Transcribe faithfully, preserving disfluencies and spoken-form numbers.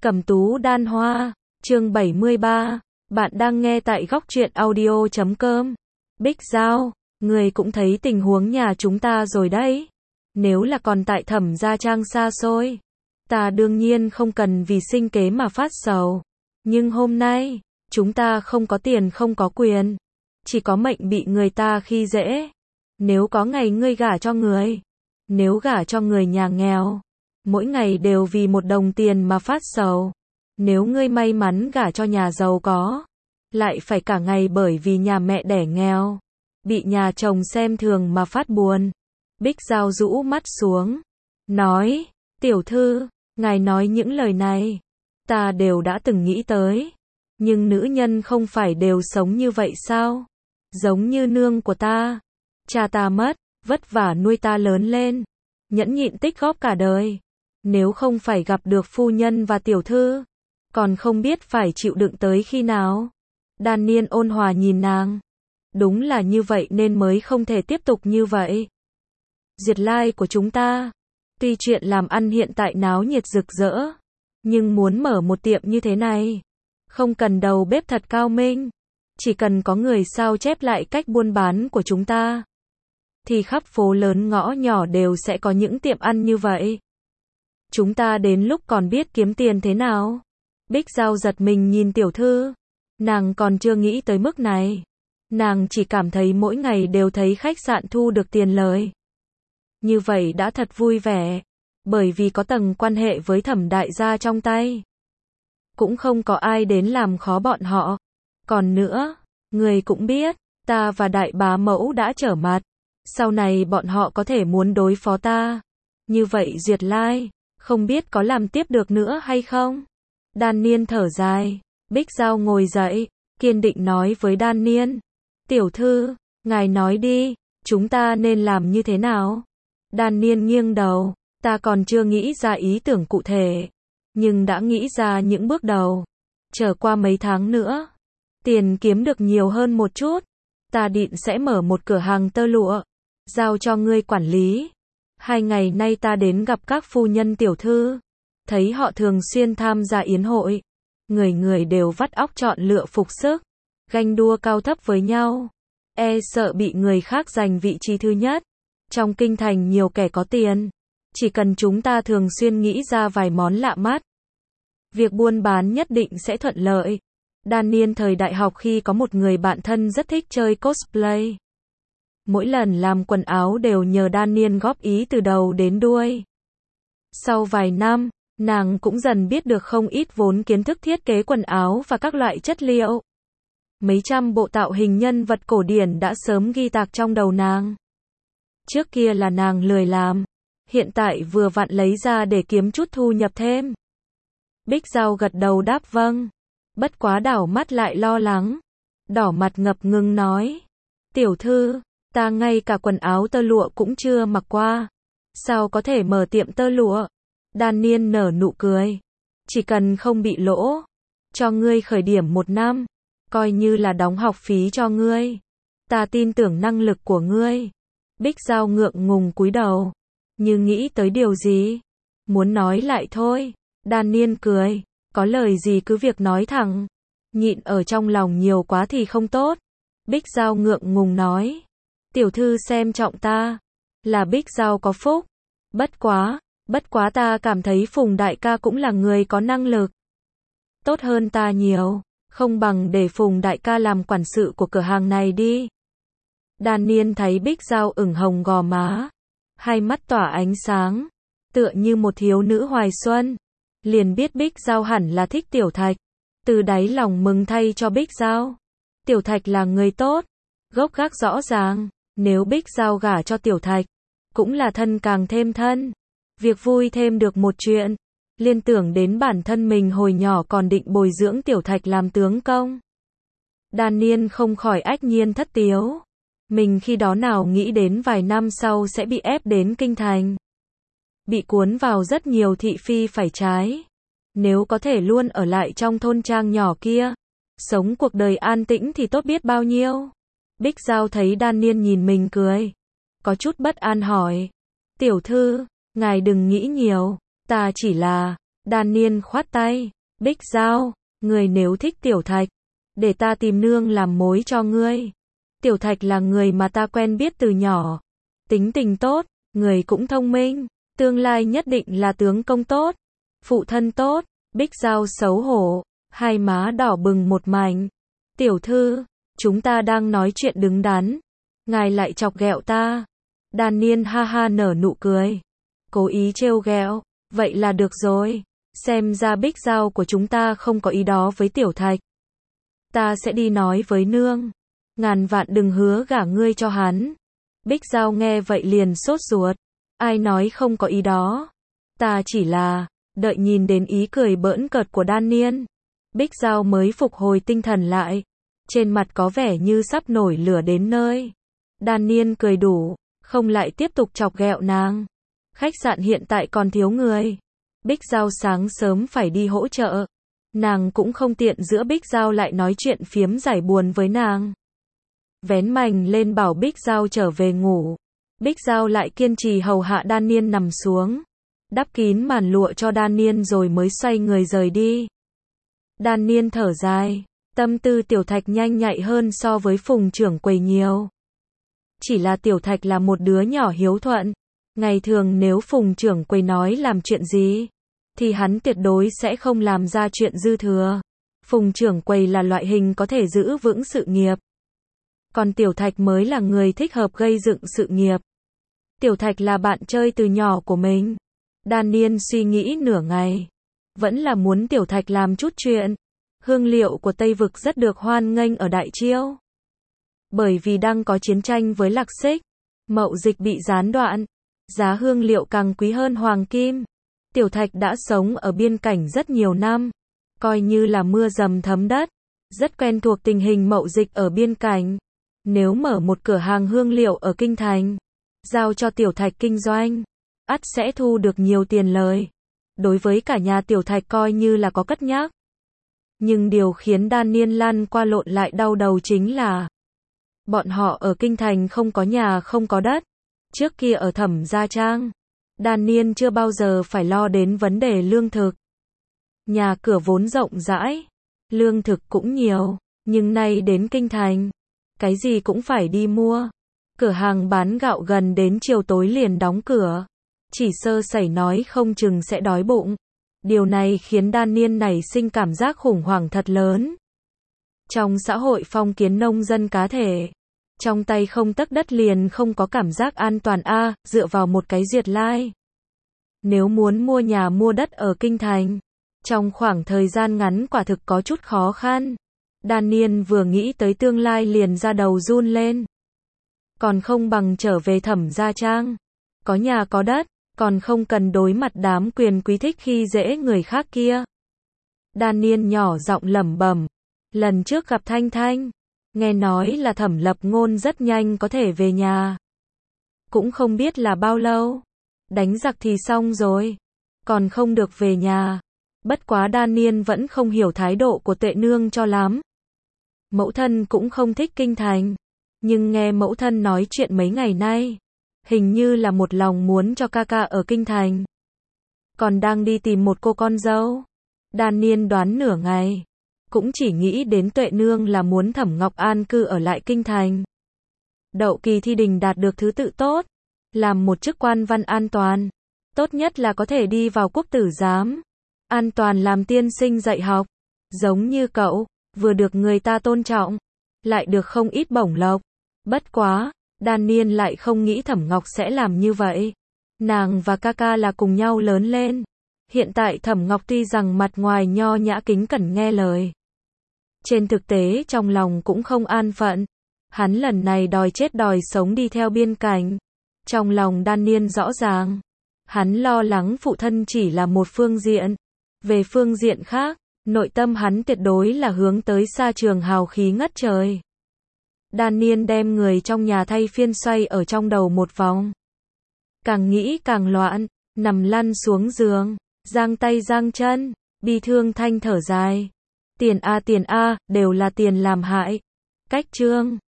Cẩm tú đan hoa, chương bảy mươi ba, bạn đang nghe tại góc truyện audio chấm com. Bích Giao, người cũng thấy tình huống nhà chúng ta rồi đấy. Nếu là còn tại Thẩm Gia Trang xa xôi, ta đương nhiên không cần vì sinh kế mà phát sầu. Nhưng hôm nay, chúng ta không có tiền không có quyền, chỉ có mệnh bị người ta khi dễ. Nếu có ngày ngươi gả cho người, nếu gả cho người nhà nghèo, mỗi ngày đều vì một đồng tiền mà phát sầu. Nếu ngươi may mắn gả cho nhà giàu có, lại phải cả ngày bởi vì nhà mẹ đẻ nghèo, bị nhà chồng xem thường mà phát buồn. Bích Giao rũ mắt xuống, nói, tiểu thư, ngài nói những lời này, ta đều đã từng nghĩ tới. Nhưng nữ nhân không phải đều sống như vậy sao? Giống như nương của ta, cha ta mất, vất vả nuôi ta lớn lên, nhẫn nhịn tích góp cả đời. Nếu không phải gặp được phu nhân và tiểu thư, còn không biết phải chịu đựng tới khi nào. Đan Niên ôn hòa nhìn nàng. Đúng là như vậy nên mới không thể tiếp tục như vậy. Diệt lai của chúng ta, tuy chuyện làm ăn hiện tại náo nhiệt rực rỡ, nhưng muốn mở một tiệm như thế này, không cần đầu bếp thật cao minh, chỉ cần có người sao chép lại cách buôn bán của chúng ta, thì khắp phố lớn ngõ nhỏ đều sẽ có những tiệm ăn như vậy. Chúng ta đến lúc còn biết kiếm tiền thế nào? Bích Giao giật mình nhìn tiểu thư. Nàng còn chưa nghĩ tới mức này. Nàng chỉ cảm thấy mỗi ngày đều thấy khách sạn thu được tiền lời. Như vậy đã thật vui vẻ. Bởi vì có tầng quan hệ với Thẩm đại gia trong tay. Cũng không có ai đến làm khó bọn họ. Còn nữa, người cũng biết, ta và đại bá mẫu đã trở mặt. Sau này bọn họ có thể muốn đối phó ta. Như vậy Duyệt Lai, không biết có làm tiếp được nữa hay không? Đan Niên thở dài. Bích Giao ngồi dậy, kiên định nói với Đan Niên. Tiểu thư, ngài nói đi, chúng ta nên làm như thế nào? Đan Niên nghiêng đầu, ta còn chưa nghĩ ra ý tưởng cụ thể, nhưng đã nghĩ ra những bước đầu. Chờ qua mấy tháng nữa, tiền kiếm được nhiều hơn một chút, ta định sẽ mở một cửa hàng tơ lụa, giao cho ngươi quản lý. Hai ngày nay ta đến gặp các phu nhân tiểu thư, thấy họ thường xuyên tham gia yến hội, người người đều vắt óc chọn lựa phục sức, ganh đua cao thấp với nhau, e sợ bị người khác giành vị trí thứ nhất. Trong kinh thành nhiều kẻ có tiền, chỉ cần chúng ta thường xuyên nghĩ ra vài món lạ mắt, việc buôn bán nhất định sẽ thuận lợi. Đan Niên thời đại học khi có một người bạn thân rất thích chơi cosplay. Mỗi lần làm quần áo đều nhờ Đan Niên góp ý từ đầu đến đuôi. Sau vài năm, nàng cũng dần biết được không ít vốn kiến thức thiết kế quần áo và các loại chất liệu. Mấy trăm bộ tạo hình nhân vật cổ điển đã sớm ghi tạc trong đầu nàng. Trước kia là nàng lười làm, hiện tại vừa vặn lấy ra để kiếm chút thu nhập thêm. Bích Giao gật đầu đáp vâng, bất quá đảo mắt lại lo lắng, đỏ mặt ngập ngừng nói. Tiểu thư, ta ngay cả quần áo tơ lụa cũng chưa mặc qua, sao có thể mở tiệm tơ lụa? Đan Niên nở nụ cười. Chỉ cần không bị lỗ, cho ngươi khởi điểm một năm, coi như là đóng học phí cho ngươi. Ta tin tưởng năng lực của ngươi. Bích Giao ngượng ngùng cúi đầu, như nghĩ tới điều gì, muốn nói lại thôi. Đan Niên cười, có lời gì cứ việc nói thẳng, nhịn ở trong lòng nhiều quá thì không tốt. Bích Giao ngượng ngùng nói, tiểu thư xem trọng ta, là Bích Giao có phúc. Bất quá, bất quá ta cảm thấy Phùng đại ca cũng là người có năng lực, tốt hơn ta nhiều, không bằng để Phùng đại ca làm quản sự của cửa hàng này đi. Đan Niên thấy Bích Giao ửng hồng gò má, hai mắt tỏa ánh sáng, tựa như một thiếu nữ hoài xuân, liền biết Bích Giao hẳn là thích Tiểu Thạch, từ đáy lòng mừng thay cho Bích Giao. Tiểu Thạch là người tốt, gốc gác rõ ràng, nếu Bích Giao gả cho Tiểu Thạch, cũng là thân càng thêm thân. Việc vui thêm được một chuyện, liên tưởng đến bản thân mình hồi nhỏ còn định bồi dưỡng Tiểu Thạch làm tướng công. Đan Niên không khỏi ách nhiên thất tiếu. Mình khi đó nào nghĩ đến vài năm sau sẽ bị ép đến kinh thành, bị cuốn vào rất nhiều thị phi phải trái. Nếu có thể luôn ở lại trong thôn trang nhỏ kia, sống cuộc đời an tĩnh thì tốt biết bao nhiêu. Bích Giao thấy Đan Niên nhìn mình cười, có chút bất an hỏi. Tiểu thư, ngài đừng nghĩ nhiều, ta chỉ là, Daniel khoát tay. Bích Giao, người nếu thích Tiểu Thạch, để ta tìm nương làm mối cho ngươi. Tiểu Thạch là người mà ta quen biết từ nhỏ. Tính tình tốt, người cũng thông minh, tương lai nhất định là tướng công tốt, phụ thân tốt. Bích Giao xấu hổ, hai má đỏ bừng một mảnh. Tiểu thư, chúng ta đang nói chuyện đứng đắn, ngài lại chọc ghẹo ta. Daniel ha ha nở nụ cười, cố ý trêu ghẹo, vậy là được rồi, xem ra Bích Giao của chúng ta không có ý đó với Tiểu Thạch. Ta sẽ đi nói với nương, ngàn vạn đừng hứa gả ngươi cho hắn. Bích Giao nghe vậy liền sốt ruột, ai nói không có ý đó, ta chỉ là, đợi nhìn đến ý cười bỡn cợt của Daniel, Bích Giao mới phục hồi tinh thần lại, trên mặt có vẻ như sắp nổi lửa đến nơi. Daniel cười đủ, không lại tiếp tục chọc ghẹo nàng. Khách sạn hiện tại còn thiếu người. Bích Giao sáng sớm phải đi hỗ trợ, nàng cũng không tiện giữa Bích Giao lại nói chuyện phiếm giải buồn với nàng. Vén mành lên bảo Bích Giao trở về ngủ. Bích Giao lại kiên trì hầu hạ Daniel nằm xuống, đắp kín màn lụa cho Daniel rồi mới xoay người rời đi. Daniel thở dài, tâm tư Tiểu Thạch nhanh nhạy hơn so với Phùng trưởng quầy nhiều. Chỉ là Tiểu Thạch là một đứa nhỏ hiếu thuận, ngày thường nếu Phùng trưởng quầy nói làm chuyện gì, thì hắn tuyệt đối sẽ không làm ra chuyện dư thừa. Phùng trưởng quầy là loại hình có thể giữ vững sự nghiệp, còn Tiểu Thạch mới là người thích hợp gây dựng sự nghiệp. Tiểu Thạch là bạn chơi từ nhỏ của mình. Daniel suy nghĩ nửa ngày, vẫn là muốn Tiểu Thạch làm chút chuyện. Hương liệu của Tây Vực rất được hoan nghênh ở Đại Chiêu. Bởi vì đang có chiến tranh với Lạc Xích, mậu dịch bị gián đoạn, giá hương liệu càng quý hơn hoàng kim. Tiểu Thạch đã sống ở biên cảnh rất nhiều năm, coi như là mưa dầm thấm đất, rất quen thuộc tình hình mậu dịch ở biên cảnh. Nếu mở một cửa hàng hương liệu ở Kinh Thành, giao cho Tiểu Thạch kinh doanh, ắt sẽ thu được nhiều tiền lời. Đối với cả nhà Tiểu Thạch coi như là có cất nhắc. Nhưng điều khiến Daniel lăn qua lộn lại đau đầu chính là bọn họ ở Kinh Thành không có nhà không có đất. Trước kia ở Thẩm Gia Trang, Daniel chưa bao giờ phải lo đến vấn đề lương thực. Nhà cửa vốn rộng rãi, lương thực cũng nhiều, nhưng nay đến Kinh Thành, cái gì cũng phải đi mua. Cửa hàng bán gạo gần đến chiều tối liền đóng cửa, chỉ sơ sẩy nói không chừng sẽ đói bụng. Điều này khiến Daniel nảy sinh cảm giác khủng hoảng thật lớn. Trong xã hội phong kiến nông dân cá thể, trong tay không tấc đất liền không có cảm giác an toàn a, dựa vào một cái duyệt lai. Nếu muốn mua nhà mua đất ở Kinh Thành, trong khoảng thời gian ngắn quả thực có chút khó khăn. Daniel vừa nghĩ tới tương lai liền da đầu run lên. Còn không bằng trở về Thẩm Gia Trang, có nhà có đất, còn không cần đối mặt đám quyền quý thích khi dễ người khác kia. Daniel nhỏ giọng lẩm bẩm, lần trước gặp Thanh Thanh, nghe nói là Thẩm Lập Ngôn rất nhanh có thể về nhà. Cũng không biết là bao lâu, đánh giặc thì xong rồi, còn không được về nhà. Bất quá Daniel vẫn không hiểu thái độ của Tuệ Nương cho lắm. Mẫu thân cũng không thích Kinh Thành, nhưng nghe mẫu thân nói chuyện mấy ngày nay, hình như là một lòng muốn cho ca ca ở Kinh Thành. Còn đang đi tìm một cô con dâu. Daniel đoán nửa ngày, cũng chỉ nghĩ đến Tuệ Nương là muốn Thẩm Ngọc an cư ở lại Kinh Thành. Đậu kỳ thi đình đạt được thứ tự tốt, làm một chức quan văn an toàn, tốt nhất là có thể đi vào quốc tử giám, an toàn làm tiên sinh dạy học, giống như cậu, vừa được người ta tôn trọng, lại được không ít bổng lộc. Bất quá, Daniel lại không nghĩ Thẩm Ngọc sẽ làm như vậy. Nàng và ca ca là cùng nhau lớn lên. Hiện tại Thẩm Ngọc tuy rằng mặt ngoài nho nhã kính cẩn nghe lời, trên thực tế trong lòng cũng không an phận. Hắn lần này đòi chết đòi sống đi theo biên cảnh. Trong lòng Daniel rõ ràng, hắn lo lắng phụ thân chỉ là một phương diện. Về phương diện khác, nội tâm hắn tuyệt đối là hướng tới Sa Trường hào khí ngất trời. Daniel đem người trong nhà thay phiên xoay ở trong đầu một vòng. Càng nghĩ càng loạn, nằm lăn xuống giường, giang tay giang chân, bi thương thanh thở dài. Tiền a tiền a, đều là tiền làm hại. Cách chương